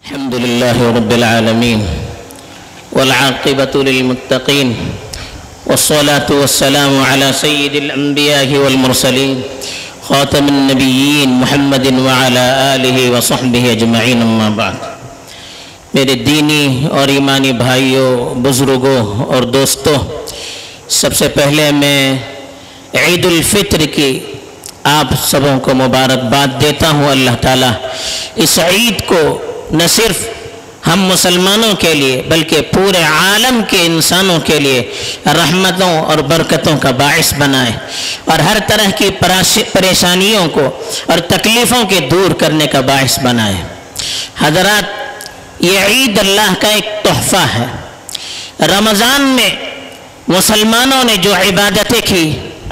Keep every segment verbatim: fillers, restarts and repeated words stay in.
الحمد لله رب العالمين والعاقبة للمتقين والصلاة والسلام على سيد الأنبياء والمرسلين خاتم النبيين محمد وعلى آله وصحبه أجمعين أما بعد. میرے دینی اور ایمانی بھائیوں، بزرگوں اور دوستوں، سب سے پہلے میں عید الفطر کی آپ سبوں کو مبارکباد دیتا ہوں. اللہ تعالیٰ اس عید کو نہ صرف ہم مسلمانوں کے لیے بلکہ پورے عالم کے انسانوں کے لیے رحمتوں اور برکتوں کا باعث بنائے اور ہر طرح کی پریشانیوں کو اور تکلیفوں کے دور کرنے کا باعث بنائے. حضرات، یہ عید اللہ کا ایک تحفہ ہے. رمضان میں مسلمانوں نے جو عبادتیں کی،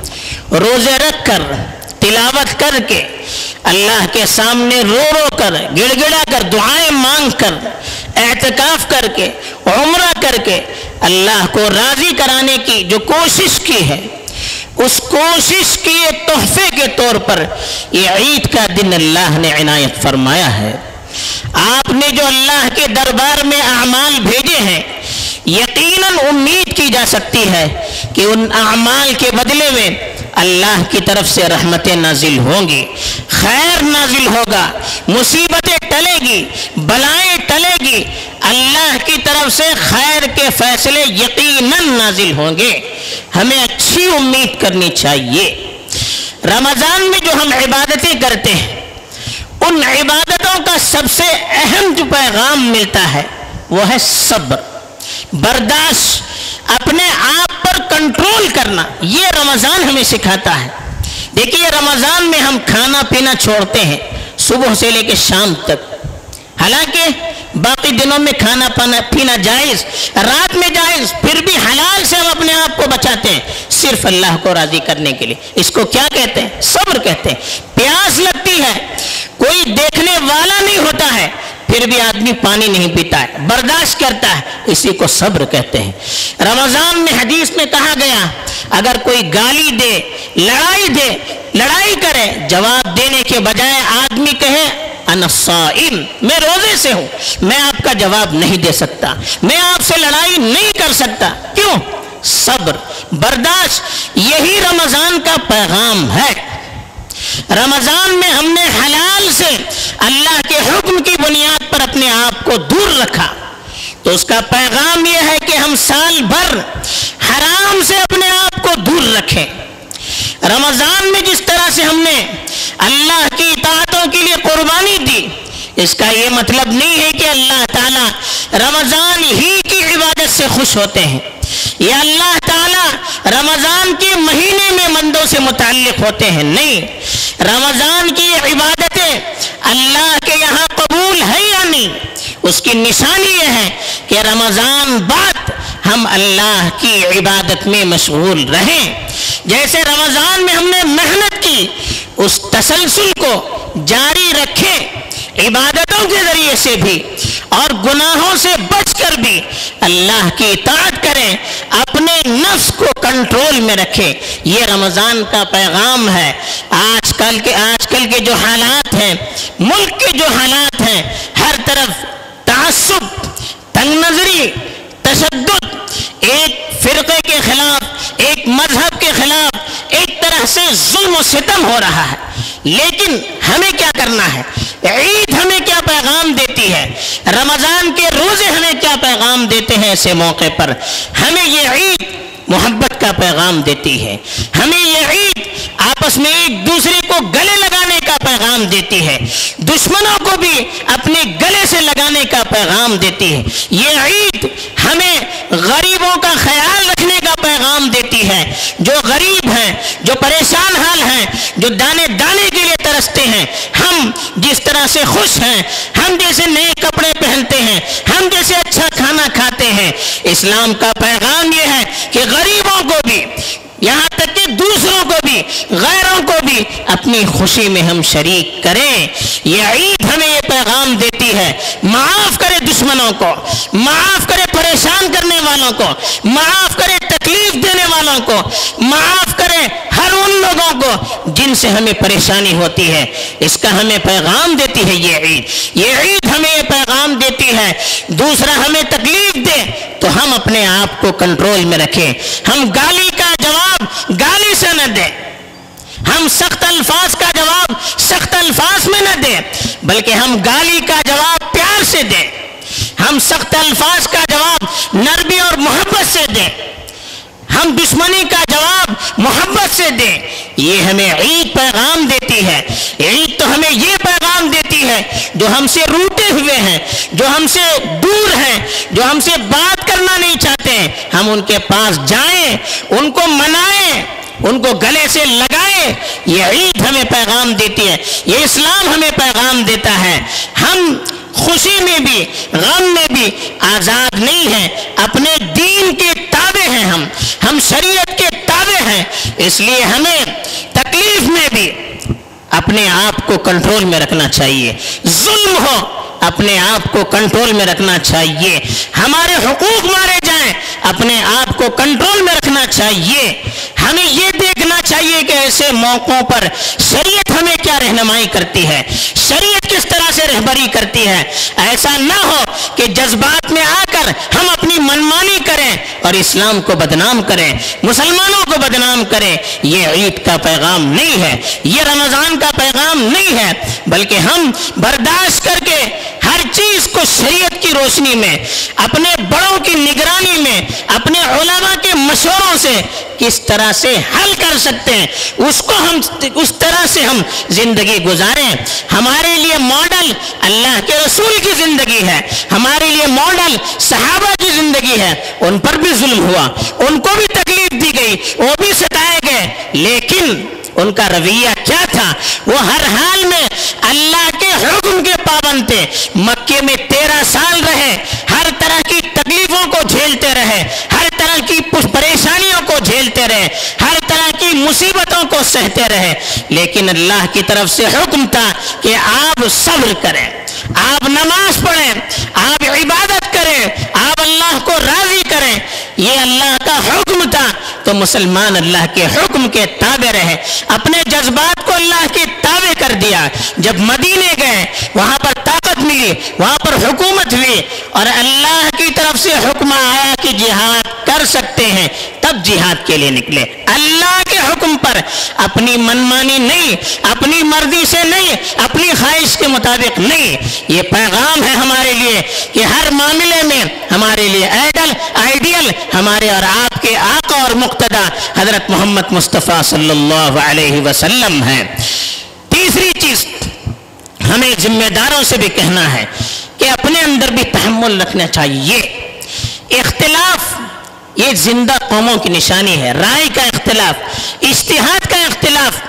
روزے رکھ کر، تلاوت کر کے، اللہ کے سامنے رو رو کر، گڑ گڑا کر، دعائیں مانگ کر، اعتکاف کر کے، عمرہ کر کے اللہ کو راضی کرانے کی جو کوشش کی ہے، اس کوشش کی ایک تحفے کے طور پر یہ عید کا دن اللہ نے عنایت فرمایا ہے. آپ نے جو اللہ کے دربار میں اعمال بھیجے ہیں، یقیناً امید کی جا سکتی ہے کہ ان اعمال کے بدلے میں اللہ کی طرف سے رحمتیں نازل ہوں گی، خیر نازل ہوگا، مصیبتیں ٹلے گی، بلائیں ٹلے گی، اللہ کی طرف سے خیر کے فیصلے یقیناً نازل ہوں گے. ہمیں اچھی امید کرنی چاہیے. رمضان میں جو ہم عبادتیں کرتے ہیں، ان عبادتوں کا سب سے اہم جو پیغام ملتا ہے وہ ہے صبر، برداشت، اپنے آپ پر کنٹرول کرنا. یہ رمضان ہمیں سکھاتا ہے. دیکھیے، رمضان میں ہم کھانا پینا چھوڑتے ہیں صبح سے لے کے شام تک. حالانکہ باقی دنوں میں کھانا پینا جائز، رات میں جائز، پھر بھی حلال سے ہم اپنے آپ کو بچاتے ہیں صرف اللہ کو راضی کرنے کے لیے. اس کو کیا کہتے ہیں؟ صبر کہتے ہیں. پیاس لگتی ہے، کوئی دیکھنے والا نہیں ہوتا ہے، پھر بھی آدمی پانی نہیں پیتا ہے، برداشت کرتا ہے، اسی کو صبر کہتے ہیں. رمضان میں حدیث میں کہا گیا، اگر کوئی گالی دے، لڑائی دے، لڑائی کرے، جواب دینے کے بجائے آدمی کہے انا صائم، میں روزے سے ہوں، میں آپ کا جواب نہیں دے سکتا، میں آپ سے لڑائی نہیں کر سکتا. کیوں؟ صبر، برداشت. یہی رمضان کا پیغام ہے. رمضان میں ہم نے حلال سے اللہ کے حکم کی بنیاد پر اپنے آپ کو دور رکھا، تو اس کا پیغام یہ ہے کہ ہم سال بھر حرام سے اپنے آپ کو دور رکھیں. رمضان میں جس طرح سے ہم نے اللہ کی اطاعتوں کے لیے قربانی دی، اس کا یہ مطلب نہیں ہے کہ اللہ تعالیٰ رمضان ہی کی عبادت سے خوش ہوتے ہیں، یا اللہ تعالیٰ رمضان کے مہینے میں بندوں سے متعلق ہوتے ہیں. نہیں، رمضان کی عبادتیں اللہ کے یہاں قبول ہے یا نہیں، اس کی نشانی یہ ہے کہ رمضان بعد ہم اللہ کی عبادت میں مشغول رہیں. جیسے رمضان میں ہم نے محنت کی، اس تسلسل کو جاری رکھیں، عبادتوں کے ذریعے سے بھی اور گناہوں سے بچ کر بھی اللہ کی اطاعت کریں، اپنے نفس کو کنٹرول میں رکھیں. یہ رمضان کا پیغام ہے. آج کل کے آج کل کے جو حالات ہیں، ملک کے جو حالات ہیں، ہر طرف تعصب، تنگ نظری، تشدد، ایک فرقے کے خلاف، ایک مذہب کے خلاف ایک طرح سے ظلم و ستم ہو رہا ہے. لیکن ہمیں کیا کرنا ہے؟ عید ہمیں کیا پیغام دیتی ہے؟ رمضان کے روزے ہمیں کیا پیغام دیتے ہیں؟ ایسے موقع پر ہمیں یہ عید محبت کا پیغام دیتی ہے. ہمیں یہ عید آپس میں ایک دوسرے کو گلے لگانے کا پیغام دیتی ہے، دشمنوں کو بھی اپنے گلے سے لگانے کا پیغام دیتی ہے. یہ عید ہمیں غریبوں کا خیال رکھنے کا پیغام دیتی ہے. جو غریب ہیں، جو پریشان حال ہیں، جو دانے دانے کے لیے ترستے ہیں، ہم جس طرح سے خوش ہیں، ہم جیسے نئے کپڑے پہنتے ہیں، ہم جیسے اچھا کھانا کھاتے ہیں، اسلام کا پیغام یہ ہے کہ غریبوں کو بھی، یہاں تک کہ دوسروں کو بھی، غیروں کو بھی اپنی خوشی میں ہم شریک کریں. یہ عید ہمیں یہ پیغام دیتی ہے، معاف کرے دشمنوں کو، معاف کرے پریشان کرنے والوں کو، معاف کرے تکلیف دینے والوں کو، معاف کرے ہر ان لوگوں کو جن سے ہمیں پریشانی ہوتی ہے. اس کا ہمیں پیغام دیتی ہے یہ عید. یہ عید ہمیں یہ پیغام دیتی دیتی ہے، دوسرا ہمیں تکلیف دے تو ہم اپنے آپ کو کنٹرول میں رکھیں، ہم گالی کا جواب گالی سے نہ دیں، ہم سخت الفاظ کا جواب سخت الفاظ میں نہ دیں، بلکہ ہم گالی کا جواب پیار سے دیں، ہم سخت الفاظ کا جواب نرمی اور محبت سے دیں، ہم دشمنی کا جواب محبت سے دیں۔ یہ ہمیں عید پیغام دیتی ہے، عید تو ہمیں یہ پیغام دیتی ہے جو ہم سے روٹے ہوئے ہیں، جو ہم سے دور ہیں، جو ہم سے بات کرنا نہیں چاہتے ہیں، ہم ان کے پاس جائیں، ان کو منائیں، ان کو گلے سے لگائیں۔ یہ عید ہمیں پیغام دیتی ہے، یہ اسلام ہمیں پیغام دیتا ہے۔ ہم خوشی میں بھی غم میں بھی آزاد نہیں ہیں، اپنے دین کے تابع ہیں، ہم ہم شریعت کے تابع ہیں، اس لیے ہمیں تکلیف میں بھی اپنے آپ کو کنٹرول میں رکھنا چاہیے، ظلم ہو اپنے آپ کو کنٹرول میں رکھنا چاہیے، ہمارے حقوق مارے جائیں اپنے آپ کو کنٹرول میں رکھنا چاہیے۔ ہمیں یہ دیکھنا چاہیے کہ ایسے موقعوں پر شریعت ہمیں کیا رہنمائی کرتی ہے، شریعت کس طرح سے رہبری کرتی ہے۔ ایسا نہ ہو کہ جذبات میں آ کر ہم اپنی منمانی کریں اور اسلام کو بدنام کریں، مسلمانوں کو بدنام کریں۔ یہ عید کا پیغام نہیں ہے، یہ رمضان کا پیغام نہیں ہے، بلکہ ہم برداشت کر کے ہر چیز کو شریعت کی روشنی میں، اپنے بڑوں کی نگرانی میں، اپنے علماء کے مشوروں سے کس طرح سے حل کر سکتے ہیں، اس کو ہم اس طرح سے ہم زندگی گزاریں۔ ہمارے لیے ماڈل اللہ کے رسول کی زندگی ہے، ہمارے لیے ماڈل صحابہ کی زندگی ہے۔ ان پر بھی ظلم ہوا، ان کو بھی تکلیف دی گئی، وہ بھی ستائے گئے، لیکن ان کا رویہ کیا تھا؟ وہ ہر حال میں اللہ کے حکم کے پابند تھے، مکے میں تیرہ سال رہے، ہر طرح کی تکلیفوں کو جھیلتے رہے، ہر طرح کی پریشانیوں کو جھیلتے رہے، ہر طرح کی مصیبتوں کو سہتے رہے، لیکن اللہ کی طرف سے حکم تھا کہ آپ صبر کریں، آپ نماز پڑھیں، آپ عبادت کریں، آپ اللہ کو راضی کریں۔ یہ اللہ کا حکم تھا، تو مسلمان اللہ کے حکم کے تابع رہے، اپنے جذبات کو اللہ کے تابع کر دیا۔ جب مدینے گئے وہاں پر طاقت ملی، وہاں پر حکومت ہوئی اور اللہ کی طرف سے حکم آیا کہ جہاد کر سکتے ہیں، تب جہاد کے لیے نکلے۔ اللہ کے حکم پر اپنی منمانی نہیں، اپنی مرضی سے نہیں، اپنی خواہش کے مطابق نہیں۔ یہ پیغام ہے ہمارے لیے کہ ہر معاملے میں ہمارے لیے آئیڈل آئیڈیل ہمارے اور آپ کے آقا اور مقتدی حضرت محمد مصطفیٰ صلی اللہ علیہ وسلم ہے۔ تیسری چیز ہمیں ذمہ داروں سے بھی کہنا ہے کہ اپنے اندر بھی تحمل رکھنا چاہیے۔ اختلاف یہ زندہ قوموں کی نشانی ہے، رائے کا اختلاف، اجتہاد کا اختلاف،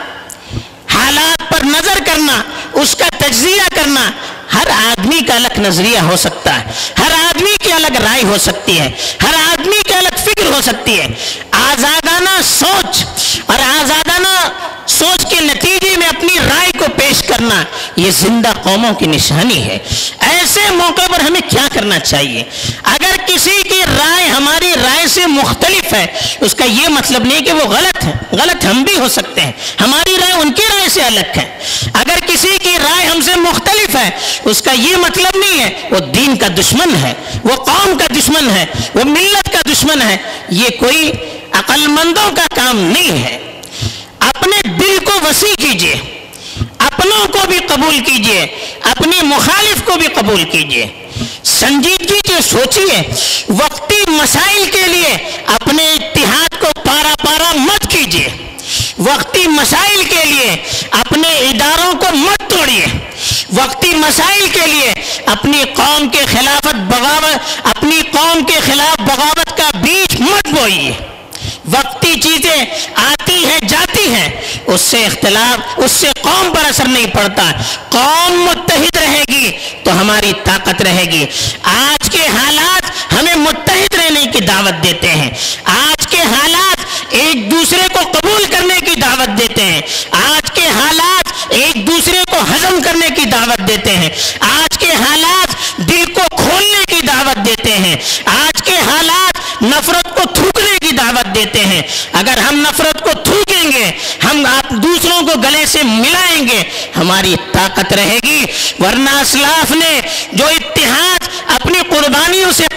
حالات پر نظر کرنا، اس کا تجزیہ کرنا۔ ہر آدمی کا الگ نظریہ ہو سکتا ہے، ہر آدمی کی الگ رائے ہو سکتی ہے، ہر آدمی کی الگ فکر ہو سکتی ہے۔ آزادانہ سوچ اور آزادانہ سوچ کے نتیجے میں اپنی رائے کو پیش کرنا یہ زندہ قوموں کی نشانی ہے۔ ایسے موقع پر ہمیں کیا کرنا چاہیے؟ اگر کسی کی رائے ہماری رائے سے مختلف ہے، اس کا یہ مطلب نہیں کہ وہ غلط ہے، غلط ہم بھی ہو سکتے ہیں، ہماری رائے ان کی رائے سے الگ ہے۔ اگر کسی کی رائے ہم سے مختلف ہے، اس کا یہ مطلب نہیں ہے وہ دین کا دشمن ہے، وہ قوم کا دشمن ہے، وہ ملت کا دشمن ہے۔ یہ کوئی عقل مندوں کا کام نہیں ہے۔ اپنے دل کو وسیع کیجئے، اپنوں کو بھی قبول کیجئے، اپنی مخالف کو بھی قبول کیجئے، سنجیدگی سے سوچئے۔ وقتی مسائل کے لیے اپنے اتحاد کو پارا پارا مت کیجئے، وقتی مسائل کے لیے اپنے اداروں کو مت توڑیے، وقتی مسائل کے لیے اپنی قوم کے خلافت بغاوت اپنی قوم کے خلاف بغاوت کا بیج مت بوئیے۔ وقتی چیزیں آتی ہیں جاتی ہیں، اس سے اختلاف اس سے قوم پر اثر نہیں پڑتا۔ قوم متحد رہے گی تو ہماری طاقت رہے گی۔ آج کے حالات ہمیں متحد رہنے کی دعوت دیتے ہیں، آج کے حالات ایک دوسرے کو قبول کرنے کی دعوت دیتے ہیں، آج کے حالات ایک دوسرے کو ہضم کرنے کی دعوت دیتے ہیں، آج کے حالات دل کو کھولنے کی دعوت دیتے ہیں، آج کے حالات نفرت کو تھوکنے کی دعوت دیتے ہیں۔ اگر ہم نفرت کو تھوکیں گے، ہم آپ دوسروں کو گلے سے ملائیں گے، ہماری طاقت رہے گی۔ ورنہ اسلاف نے جو اتحاد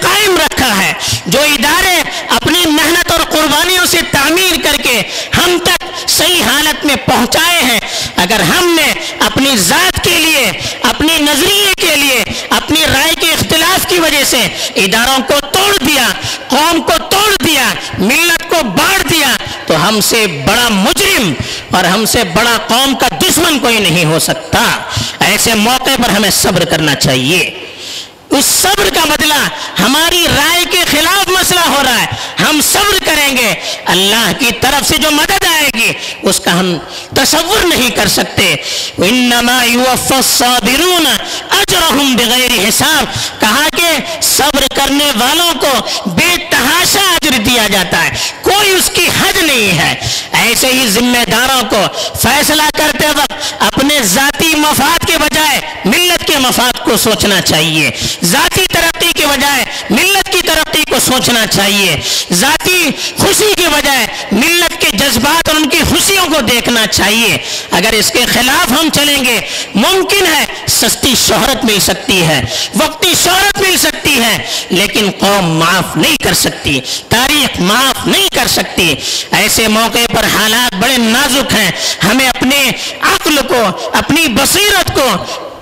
قائم رکھا ہے، جو ادارے اپنی محنت اور قربانیوں سے تعمیر کر کے ہم تک صحیح حالت میں پہنچائے ہیں، اگر ہم نے اپنی ذات کے لیے، اپنی نظریے کے لیے، اپنی رائے کے اختلاف کی وجہ سے اداروں کو توڑ دیا، قوم کو توڑ دیا، ملت کو بانٹ دیا، تو ہم سے بڑا مجرم اور ہم سے بڑا قوم کا دشمن کوئی نہیں ہو سکتا۔ ایسے موقع پر ہمیں صبر کرنا چاہیے۔ اس صبر کا بدلہ ہماری رائے کے خلاف مسئلہ ہو رہا ہے، ہم صبر کریں گے، اللہ کی طرف سے جو مدد آئے گی اس کا ہم تصور نہیں کر سکتے۔ انما یوفی الصابرون اجرهم بغیر حساب، کہا کہ صبر کرنے والوں کو بے تحاشا اجر دیا جاتا ہے، کوئی اس کی حد نہیں ہے۔ ایسے ہی ذمہ داروں کو فیصلہ کرتے وقت اپنے ذاتی مفاد کے بجائے ملت کے مفاد کو سوچنا چاہیے، ذاتی ترقی کے بجائے ملت کی ترقی کو سوچنا چاہیے، ذاتی خوشی کے بجائے ملت کے جذبات اور ان کی خوشیوں کو دیکھنا چاہیے۔ اگر اس کے خلاف ہم چلیں گے، ممکن ہے سستی شہرت مل سکتی ہے، وقتی شہرت مل سکتی ہے، لیکن قوم معاف نہیں کر سکتی، تاریخ معاف نہیں کر سکتی۔ ایسے موقع پر حالات بڑے نازک ہیں، ہمیں اپنے عقل کو، اپنی بصیرت کو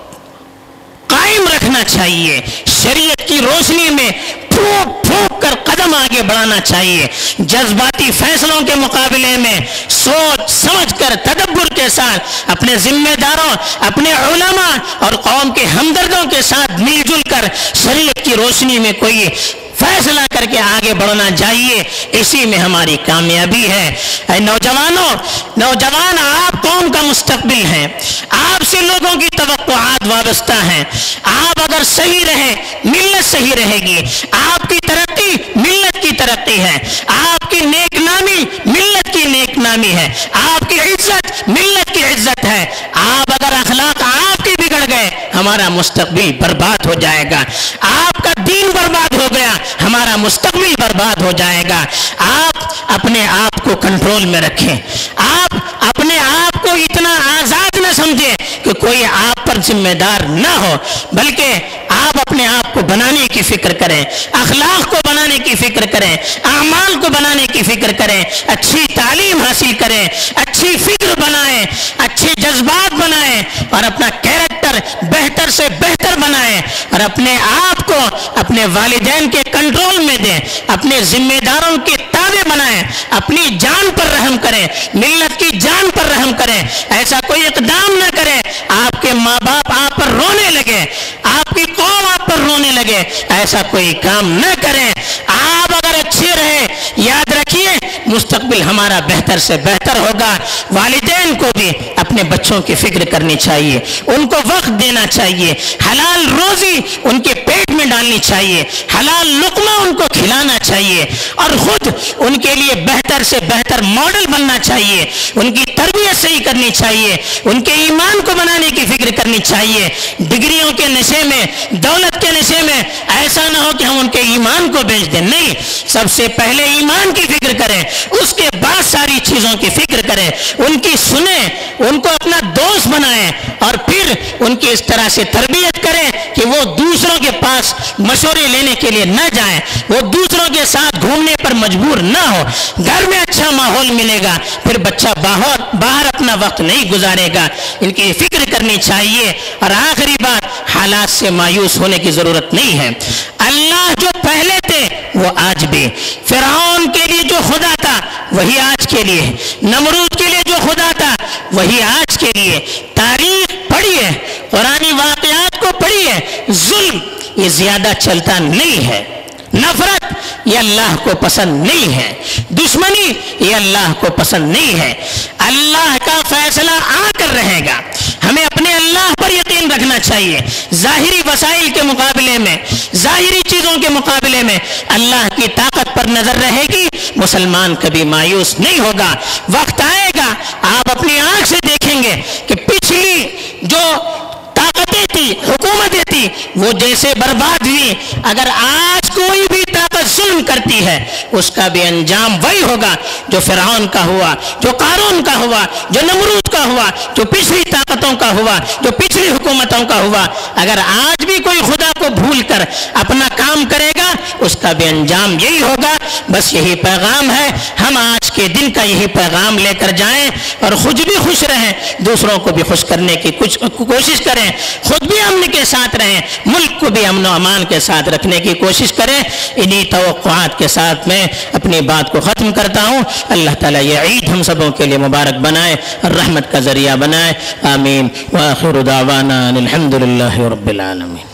قائم رکھنا چاہیے، شریعت کی روشنی میں پھونک پھونک کر قدم آگے بڑھانا چاہیے، جذباتی فیصلوں کے مقابلے میں سوچ سمجھ کر تدبر کے ساتھ اپنے ذمہ داروں، اپنے علماء اور قوم کے ہمدردوں کے ساتھ مل جل کر شریعت کی روشنی میں کوئی فیصلہ کر کے آگے بڑھنا چاہیے، اسی میں ہماری کامیابی ہے۔ اے نوجوانوں، نوجوان آپ قوم کا مستقبل ہیں، آپ سے لوگوں کی توقعات وابستہ ہیں، آپ اگر صحیح رہیں ملت صحیح رہے گی، آپ کی ترقی ملت کی ترقی ہے، آپ کی نیک نامی ملت کی نیک نامی ہے، آپ کی عزت ملت کی عزت ہے۔ آپ اگر اخلاق آپ کے بگڑ گئے ہمارا مستقبل برباد ہو جائے گا، آپ کا دین برباد ہو گیا ہمارا مستقبل برباد ہو جائے گا۔ آپ اپنے آپ کو کنٹرول میں رکھیں، آپ اپنے آپ کو اتنا آزاد نہ سمجھیں کہ کوئی آپ پر ذمہ دار نہ ہو، بلکہ آپ اپنے آپ کو بنانے کی فکر کریں، اخلاق کو بنانے کی فکر کریں، اعمال کو بنانے کی فکر کریں، اچھی تعلیم حاصل کریں، اچھی فکر بنائیں، اچھے جذبات بنائیں اور اپنا کیریکٹر بہتر سے بہتر بنائیں، اور اپنے آپ کو اپنے والدین کے کنٹرول میں دیں، اپنے ذمہ داروں کے تابع بنائیں، اپنی جان پر رحم کریں، ملت کی جان پر رحم کریں۔ ایسا کوئی اقدام نہ کریں آپ کے ماں باپ آپ پر رونے لگے، آپ کی قوم آپ پر رونے لگے، ایسا کوئی کام نہ کریں۔ آپ اگر اچھے رہے، یاد رکھیے مستقبل ہمارا بہتر سے بہتر ہوگا۔ والدین کو بھی اپنے بچوں کی فکر کرنی چاہیے، ان کو وقت دینا چاہیے، حلال روزی ان کے پیٹ میں ڈالنی چاہیے، حلال لقمہ ان کو کھلانا چاہیے، اور خود ان کے لیے بہتر سے بہتر ماڈل بننا چاہیے، ان کی تربیت صحیح کرنی چاہیے، ان کے ایمان کو بنانے کی فکر کرنی چاہیے۔ ڈگریوں کے نشے میں، دولت کے نشے میں ایسا نہ ہو کہ ہم ان کے ایمان کو بیچ دیں، نہیں، سب سے پہلے ایمان کی فکر کریں، اس کے بعد ساری چیزوں کی فکر کریں، ان کی سنیں، ان کو اپنا دوست بنائیں، اور پھر ان کی اس طرح سے تربیت کریں کہ وہ دوسروں کے پاس مشورے لینے کے لیے نہ جائیں، وہ دوسروں کے ساتھ گھومنے پر مجبور نہ ہو، گھر میں اچھا ماحول ملے گا، پھر بچہ باہر باہر اپنا وقت نہیں گزارے گا، ان کی فکر کرنی چاہیے۔ اور آخری بات، حالات سے مایوس ہونے کی ضرورت نہیں ہے، اللہ جو پہلے تھے وہ آج بھی، فرعون کے لیے جو خدا تھا وہی آج کے لیے، نمرود کے لیے جو خدا تھا وہی آج کے لیے۔ تاریخ پڑھیے، قرآنی واقعات کو پڑھیے، ظلم یہ زیادہ چلتا نہیں ہے، نفرت یہ اللہ کو پسند نہیں ہے، دشمنی یہ اللہ کو پسند نہیں ہے۔ اللہ کا فیصلہ آ کر رہے گا، ہمیں اپنے اللہ پر یقین رکھنا چاہیے۔ ظاہری وسائل کے مقابلے میں، ظاہری چیزوں کے مقابلے میں اللہ کی طاقت پر نظر رہے گی، مسلمان کبھی مایوس نہیں ہوگا۔ وقت آئے گا آپ اپنی آنکھ سے دیکھیں گے کہ پچھلی جو طاقتیں تھی، حکومتیں تھی، وہ جیسے برباد ہوئی، اگر آج کوئی بھی طاقت ظلم کرتی ہے اس کا بھی انجام وہی ہوگا جو فرعون کا ہوا، جو قارون کا ہوا، جو نمرود کا ہوا، جو پچھلی طاقتوں کا ہوا، جو پچھلی حکومتوں کا ہوا۔ اگر آج بھی کوئی خدا کو بھول کر اپنا کام کرے گا اس کا بھی انجام یہی ہوگا۔ بس یہی پیغام ہے، ہم آج کے دن کا یہی پیغام لے کر جائیں اور خود بھی خوش رہیں، دوسروں کو بھی خوش کرنے کی کچھ کوشش کریں، خود بھی امن کے ساتھ رہیں، ملک کو بھی امن و امان کے ساتھ رکھنے کی کوشش کریں۔ انہی توقعات کے ساتھ میں اپنی بات کو ختم کرتا ہوں۔ اللہ تعالیٰ یہ عید ہم سبوں کے لیے مبارک بنائے اور رحمت کا ذریعہ بنائے، آمین۔ وآخر دعوانا الحمد للہ رب العالمین۔